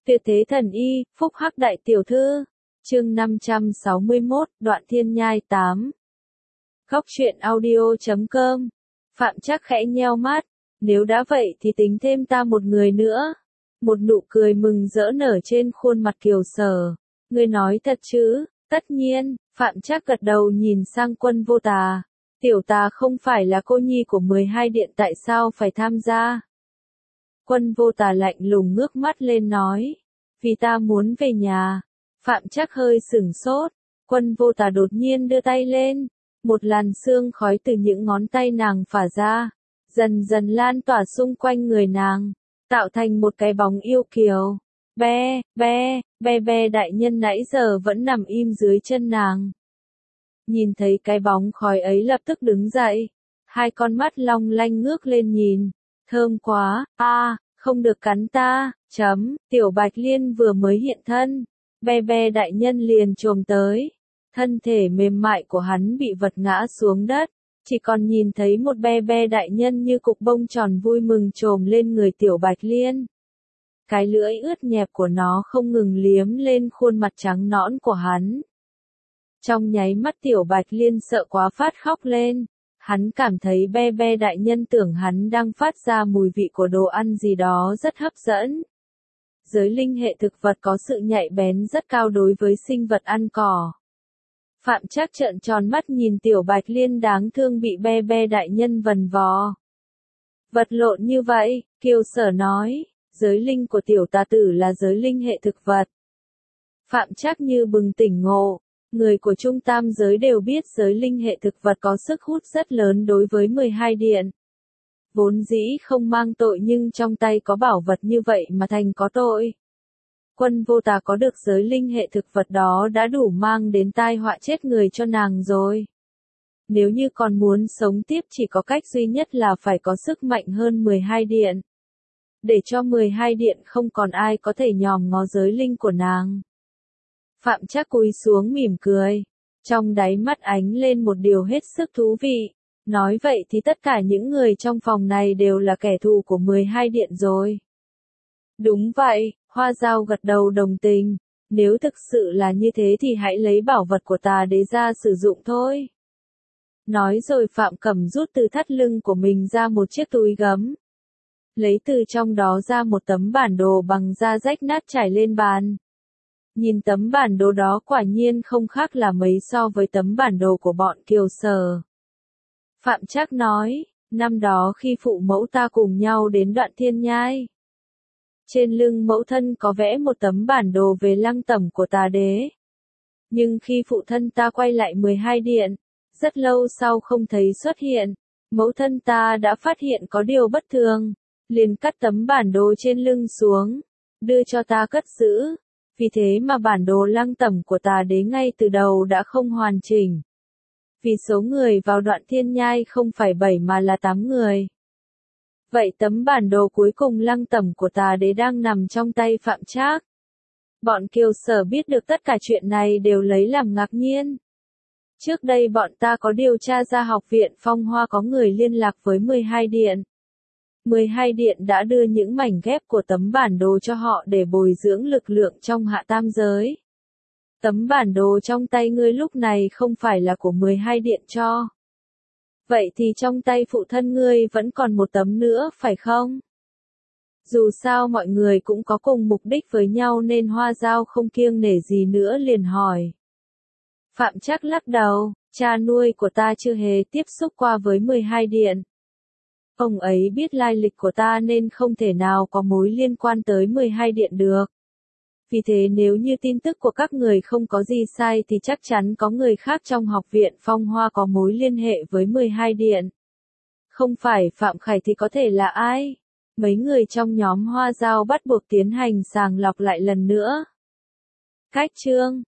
Tuyệt thế thần y, phúc hắc đại tiểu thư. Chương 561, đoạn thiên nhai 8. Góc truyện audio.com. Phạm Trác khẽ nheo mắt, nếu đã vậy thì tính thêm ta một người nữa. Một nụ cười mừng rỡ nở trên khuôn mặt Kiều Sở. Ngươi nói thật chứ? Tất nhiên, Phạm Trác gật đầu nhìn sang Quân Vô Tà. Tiểu tà không phải là cô nhi của 12 điện, tại sao phải tham gia? Quân Vô Tà lạnh lùng ngước mắt lên nói. Vì ta muốn về nhà. Phạm Trác hơi sửng sốt. Quân Vô Tà đột nhiên đưa tay lên. Một làn sương khói từ những ngón tay nàng phả ra. Dần dần lan tỏa xung quanh người nàng. Tạo thành một cái bóng yêu kiều. Be đại nhân nãy giờ vẫn nằm im dưới chân nàng. Nhìn thấy cái bóng khói ấy lập tức đứng dậy. Hai con mắt long lanh ngước lên nhìn. Thơm quá, không được cắn ta, Tiểu Bạch Liên vừa mới hiện thân. Be đại nhân liền chồm tới. Thân thể mềm mại của hắn bị vật ngã xuống đất. Chỉ còn nhìn thấy một be đại nhân như cục bông tròn vui mừng chồm lên người Tiểu Bạch Liên. Cái lưỡi ướt nhẹp của nó không ngừng liếm lên khuôn mặt trắng nõn của hắn. Trong nháy mắt Tiểu Bạch Liên sợ quá phát khóc lên. Hắn cảm thấy be đại nhân tưởng hắn đang phát ra mùi vị của đồ ăn gì đó rất hấp dẫn. Giới linh hệ thực vật có sự nhạy bén rất cao đối với sinh vật ăn cỏ. Phạm Trác trợn tròn mắt nhìn Tiểu Bạch Liên đáng thương bị be đại nhân vần vò. Vật lộn như vậy, Kiều Sở nói, giới linh của tiểu tà tử là giới linh hệ thực vật. Phạm Trác như bừng tỉnh ngộ. Người của Trung Tam giới đều biết giới linh hệ thực vật có sức hút rất lớn đối với 12 điện. Vốn dĩ không mang tội nhưng trong tay có bảo vật như vậy mà thành có tội. Quân Vô Tà có được giới linh hệ thực vật đó đã đủ mang đến tai họa chết người cho nàng rồi. Nếu như còn muốn sống tiếp chỉ có cách duy nhất là phải có sức mạnh hơn 12 điện. Để cho 12 điện không còn ai có thể nhòm ngó giới linh của nàng. Phạm Trác cúi xuống mỉm cười. Trong đáy mắt ánh lên một điều hết sức thú vị. Nói vậy thì tất cả những người trong phòng này đều là kẻ thù của 12 điện rồi. Đúng vậy, Hoa Dao gật đầu đồng tình. Nếu thực sự là như thế thì hãy lấy bảo vật của Tà Đế ra sử dụng thôi. Nói rồi Phạm Cẩm rút từ thắt lưng của mình ra một chiếc túi gấm. Lấy từ trong đó ra một tấm bản đồ bằng da rách nát trải lên bàn. Nhìn tấm bản đồ đó quả nhiên không khác là mấy so với tấm bản đồ của bọn Kiều Sở. Phạm Trác nói, năm đó khi phụ mẫu ta cùng nhau đến đoạn thiên nhai. Trên lưng mẫu thân có vẽ một tấm bản đồ về lăng tẩm của Tà Đế. Nhưng khi phụ thân ta quay lại 12 điện, rất lâu sau không thấy xuất hiện, mẫu thân ta đã phát hiện có điều bất thường, liền cắt tấm bản đồ trên lưng xuống, đưa cho ta cất giữ. Vì thế mà bản đồ lăng tẩm của Tà Đế ngay từ đầu đã không hoàn chỉnh. Vì số người vào đoạn thiên nhai không phải 7 mà là 8 người. Vậy tấm bản đồ cuối cùng lăng tẩm của Tà Đế đang nằm trong tay Phạm Trác. Bọn Kiều Sở biết được tất cả chuyện này đều lấy làm ngạc nhiên. Trước đây bọn ta có điều tra ra học viện Phong Hoa có người liên lạc với 12 điện. 12 điện đã đưa những mảnh ghép của tấm bản đồ cho họ để bồi dưỡng lực lượng trong hạ tam giới. Tấm bản đồ trong tay ngươi lúc này không phải là của 12 điện cho. Vậy thì trong tay phụ thân ngươi vẫn còn một tấm nữa phải không? Dù sao mọi người cũng có cùng mục đích với nhau nên Hoa Dao không kiêng nể gì nữa liền hỏi. Phạm Trác lắc đầu, cha nuôi của ta chưa hề tiếp xúc qua với 12 điện. Ông ấy biết lai lịch của ta nên không thể nào có mối liên quan tới 12 điện được. Vì thế nếu như tin tức của các người không có gì sai thì chắc chắn có người khác trong học viện Phong Hoa có mối liên hệ với 12 điện. Không phải Phạm Khải thì có thể là ai? Mấy người trong nhóm Hoa Dao bắt buộc tiến hành sàng lọc lại lần nữa. Cách chương